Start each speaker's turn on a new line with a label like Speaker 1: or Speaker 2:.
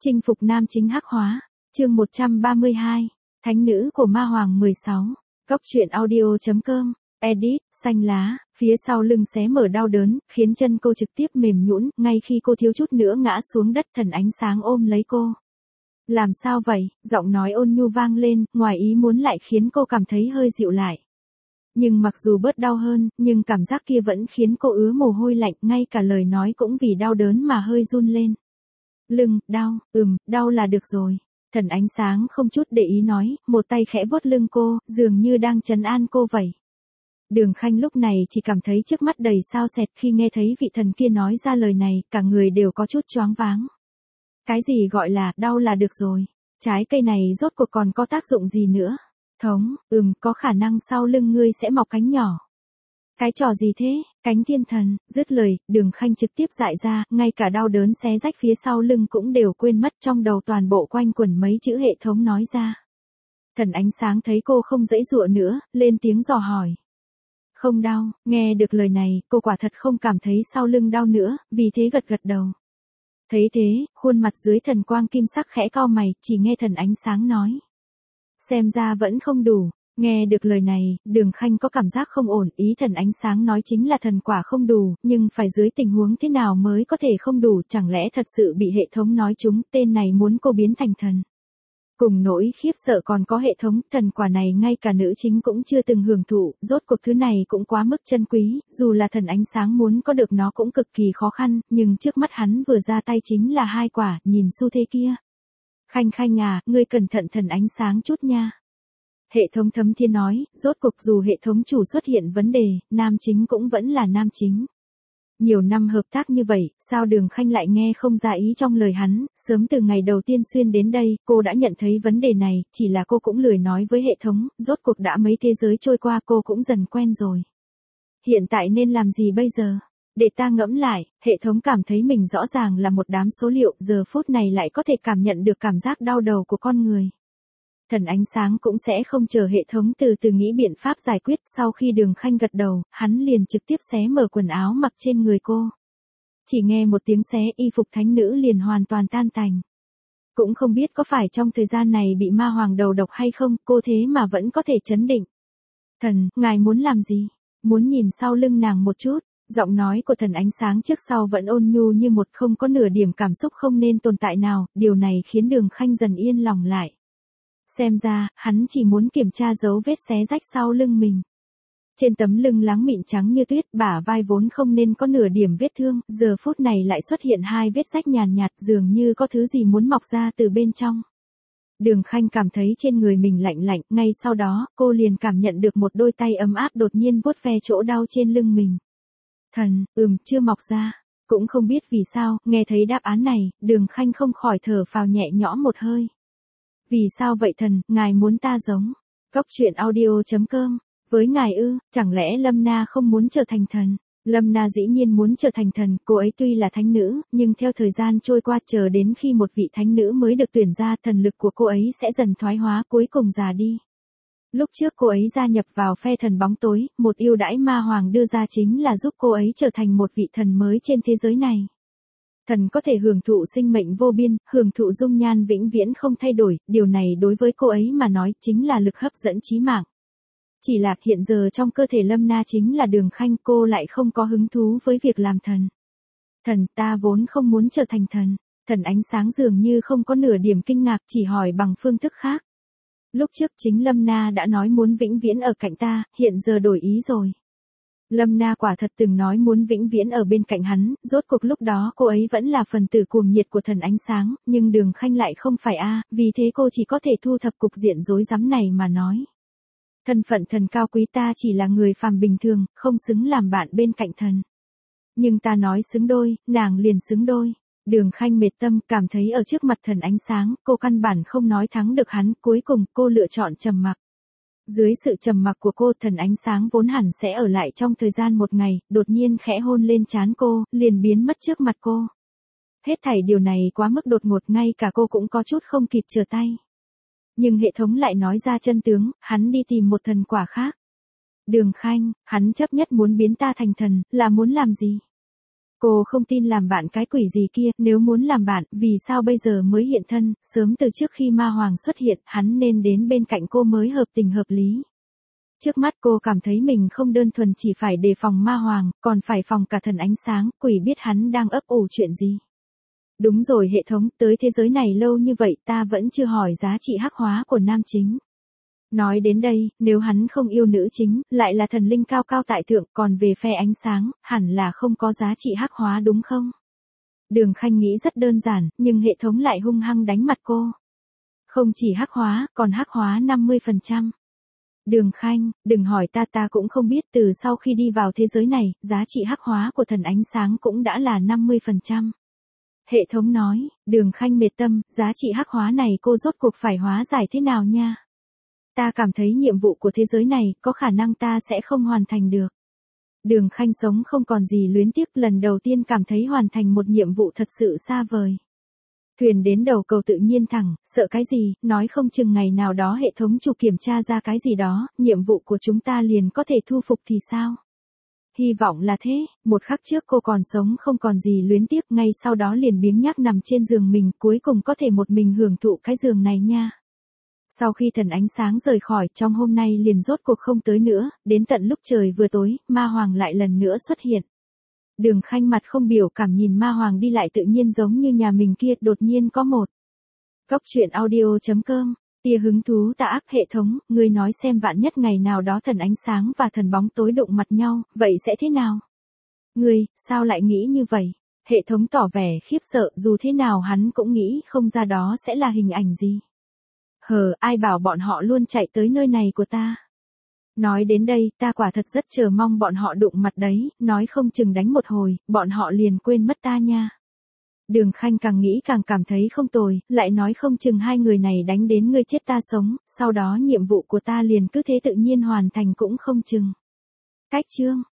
Speaker 1: Chinh phục nam chính hắc hóa. Chương 132. Thánh nữ của ma hoàng 16. Góc truyện audio.com. Edit, xanh lá, phía sau lưng xé mở đau đớn, khiến chân cô trực tiếp mềm nhũn, ngay khi cô thiếu chút nữa ngã xuống đất, thần ánh sáng ôm lấy cô. Làm sao vậy? Giọng nói ôn nhu vang lên, ngoài ý muốn lại khiến cô cảm thấy hơi dịu lại. Nhưng mặc dù bớt đau hơn, nhưng cảm giác kia vẫn khiến cô ứa mồ hôi lạnh, ngay cả lời nói cũng vì đau đớn mà hơi run lên. Lưng, đau, đau là được rồi. Thần ánh sáng không chút để ý nói, một tay khẽ vuốt lưng cô, dường như đang trấn an cô vậy. Đường Khanh lúc này chỉ cảm thấy trước mắt đầy sao sẹt khi nghe thấy vị thần kia nói ra lời này, cả người đều có chút choáng váng. Cái gì gọi là, đau là được rồi. Trái cây này rốt cuộc còn có tác dụng gì nữa? Thống, có khả năng sau lưng ngươi sẽ mọc cánh nhỏ. Cái trò gì thế? Cánh thiên thần, dứt lời, Đường Khanh trực tiếp dại ra, ngay cả đau đớn xé rách phía sau lưng cũng đều quên mất, trong đầu toàn bộ quanh quẩn mấy chữ hệ thống nói ra. Thần ánh sáng thấy cô không giãy giụa nữa, lên tiếng dò hỏi. Không đau, nghe được lời này, cô quả thật không cảm thấy sau lưng đau nữa, vì thế gật gật đầu. Thấy thế, khuôn mặt dưới thần quang kim sắc khẽ cau mày, chỉ nghe thần ánh sáng nói. Xem ra vẫn không đủ. Nghe được lời này, Đường Khanh có cảm giác không ổn, ý thần ánh sáng nói chính là thần quả không đủ, nhưng phải dưới tình huống thế nào mới có thể không đủ, chẳng lẽ thật sự bị hệ thống nói trúng, tên này muốn cô biến thành thần. Cùng nỗi khiếp sợ còn có hệ thống, thần quả này ngay cả nữ chính cũng chưa từng hưởng thụ, rốt cuộc thứ này cũng quá mức chân quý, dù là thần ánh sáng muốn có được nó cũng cực kỳ khó khăn, nhưng trước mắt hắn vừa ra tay chính là 2 quả, nhìn xu thế kia. Khanh à, ngươi cẩn thận thần ánh sáng chút nha. Hệ thống Thấm Thiên nói, rốt cuộc dù hệ thống chủ xuất hiện vấn đề, nam chính cũng vẫn là nam chính. Nhiều năm hợp tác như vậy, sao Đường Khanh lại nghe không ra ý trong lời hắn, sớm từ ngày đầu tiên xuyên đến đây, cô đã nhận thấy vấn đề này, chỉ là cô cũng lười nói với hệ thống, rốt cuộc đã mấy thế giới trôi qua cô cũng dần quen rồi. Hiện tại nên làm gì bây giờ? Để ta ngẫm lại, hệ thống cảm thấy mình rõ ràng là một đám số liệu, giờ phút này lại có thể cảm nhận được cảm giác đau đầu của con người. Thần ánh sáng cũng sẽ không chờ hệ thống từ từ nghĩ biện pháp giải quyết, sau khi Đường Khanh gật đầu, hắn liền trực tiếp xé mở quần áo mặc trên người cô. Chỉ nghe một tiếng xé, y phục thánh nữ liền hoàn toàn tan tành. Cũng không biết có phải trong thời gian này bị ma hoàng đầu độc hay không, cô thế mà vẫn có thể trấn định. Thần, ngài muốn làm gì? Muốn nhìn sau lưng nàng một chút. Giọng nói của thần ánh sáng trước sau vẫn ôn nhu như một, không có nửa điểm cảm xúc không nên tồn tại nào, điều này khiến Đường Khanh dần yên lòng lại. Xem ra, hắn chỉ muốn kiểm tra dấu vết xé rách sau lưng mình. Trên tấm lưng láng mịn trắng như tuyết, bả vai vốn không nên có nửa điểm vết thương, giờ phút này lại xuất hiện 2 vết rách nhàn nhạt, dường như có thứ gì muốn mọc ra từ bên trong. Đường Khanh cảm thấy trên người mình lạnh lạnh, ngay sau đó, cô liền cảm nhận được một đôi tay ấm áp đột nhiên vuốt ve chỗ đau trên lưng mình. Thần, chưa mọc ra. Cũng không biết vì sao, nghe thấy đáp án này, Đường Khanh không khỏi thở phào nhẹ nhõm một hơi. Vì sao vậy thần, ngài muốn ta giống? Góc truyện audio.com. Với ngài chẳng lẽ Lâm Na không muốn trở thành thần? Lâm Na dĩ nhiên muốn trở thành thần, cô ấy tuy là thánh nữ, nhưng theo thời gian trôi qua chờ đến khi một vị thánh nữ mới được tuyển ra, thần lực của cô ấy sẽ dần thoái hóa, cuối cùng già đi. Lúc trước cô ấy gia nhập vào phe thần bóng tối, một ưu đãi ma hoàng đưa ra chính là giúp cô ấy trở thành một vị thần mới trên thế giới này. Thần có thể hưởng thụ sinh mệnh vô biên, hưởng thụ dung nhan vĩnh viễn không thay đổi, điều này đối với cô ấy mà nói chính là lực hấp dẫn chí mạng. Chỉ là hiện giờ trong cơ thể Lâm Na chính là Đường Khanh, cô lại không có hứng thú với việc làm thần. Thần, ta vốn không muốn trở thành thần. Thần ánh sáng dường như không có nửa điểm kinh ngạc, chỉ hỏi bằng phương thức khác. Lúc trước chính Lâm Na đã nói muốn vĩnh viễn ở cạnh ta, hiện giờ đổi ý rồi. Lâm Na quả thật từng nói muốn vĩnh viễn ở bên cạnh hắn, rốt cuộc lúc đó cô ấy vẫn là phần tử cuồng nhiệt của thần ánh sáng, nhưng Đường Khanh lại không phải vì thế cô chỉ có thể thu thập cục diện rối rắm này mà nói. Thân phận thần cao quý, ta chỉ là người phàm bình thường, không xứng làm bạn bên cạnh thần. Nhưng ta nói xứng đôi, nàng liền xứng đôi. Đường Khanh mệt tâm, cảm thấy ở trước mặt thần ánh sáng, cô căn bản không nói thắng được hắn, cuối cùng cô lựa chọn trầm mặc. Dưới sự trầm mặc của cô, thần ánh sáng vốn hẳn sẽ ở lại trong thời gian 1 ngày, đột nhiên khẽ hôn lên trán cô, liền biến mất trước mặt cô. Hết thảy điều này quá mức đột ngột, ngay cả cô cũng có chút không kịp trở tay. Nhưng hệ thống lại nói ra chân tướng, hắn đi tìm một thần quả khác. Đường Khanh, hắn chấp nhất muốn biến ta thành thần, là muốn làm gì? Cô không tin làm bạn cái quỷ gì kia, nếu muốn làm bạn, vì sao bây giờ mới hiện thân, sớm từ trước khi ma hoàng xuất hiện, hắn nên đến bên cạnh cô mới hợp tình hợp lý. Trước mắt cô cảm thấy mình không đơn thuần chỉ phải đề phòng ma hoàng, còn phải phòng cả thần ánh sáng, quỷ biết hắn đang ấp ủ chuyện gì. Đúng rồi hệ thống, tới thế giới này lâu như vậy ta vẫn chưa hỏi giá trị hắc hóa của nam chính. Nói đến đây, nếu hắn không yêu nữ chính, lại là thần linh cao cao tại thượng, còn về phe ánh sáng, hẳn là không có giá trị hắc hóa đúng không? Đường Khanh nghĩ rất đơn giản, nhưng hệ thống lại hung hăng đánh mặt cô. Không chỉ hắc hóa, còn hắc hóa 50%. Đường Khanh, đừng hỏi ta cũng không biết, từ sau khi đi vào thế giới này, giá trị hắc hóa của thần ánh sáng cũng đã là 50%. Hệ thống nói, Đường Khanh mệt tâm, giá trị hắc hóa này cô rốt cuộc phải hóa giải thế nào nha? Ta cảm thấy nhiệm vụ của thế giới này, có khả năng ta sẽ không hoàn thành được. Đường Khanh sống không còn gì luyến tiếc, lần đầu tiên cảm thấy hoàn thành một nhiệm vụ thật sự xa vời. Thuyền đến đầu cầu tự nhiên thẳng, sợ cái gì, nói không chừng ngày nào đó hệ thống chủ kiểm tra ra cái gì đó, nhiệm vụ của chúng ta liền có thể thu phục thì sao? Hy vọng là thế, một khắc trước cô còn sống không còn gì luyến tiếc, ngay sau đó liền biếng nhác nằm trên giường mình, cuối cùng có thể một mình hưởng thụ cái giường này nha. Sau khi thần ánh sáng rời khỏi, trong hôm nay liền rốt cuộc không tới nữa, đến tận lúc trời vừa tối, ma hoàng lại lần nữa xuất hiện. Đường Khanh mặt không biểu cảm nhìn ma hoàng đi lại tự nhiên giống như nhà mình kia, đột nhiên có một. Cốc truyện audio.com, tia hứng thú tạ ác hệ thống, ngươi nói xem vạn nhất ngày nào đó thần ánh sáng và thần bóng tối đụng mặt nhau, vậy sẽ thế nào? Ngươi, sao lại nghĩ như vậy? Hệ thống tỏ vẻ khiếp sợ, dù thế nào hắn cũng nghĩ không ra đó sẽ là hình ảnh gì. Ai bảo bọn họ luôn chạy tới nơi này của ta. Nói đến đây, ta quả thật rất chờ mong bọn họ đụng mặt đấy, nói không chừng đánh một hồi, bọn họ liền quên mất ta nha. Đường Khanh càng nghĩ càng cảm thấy không tồi, lại nói không chừng hai người này đánh đến ngươi chết ta sống, sau đó nhiệm vụ của ta liền cứ thế tự nhiên hoàn thành cũng không chừng. Cách chương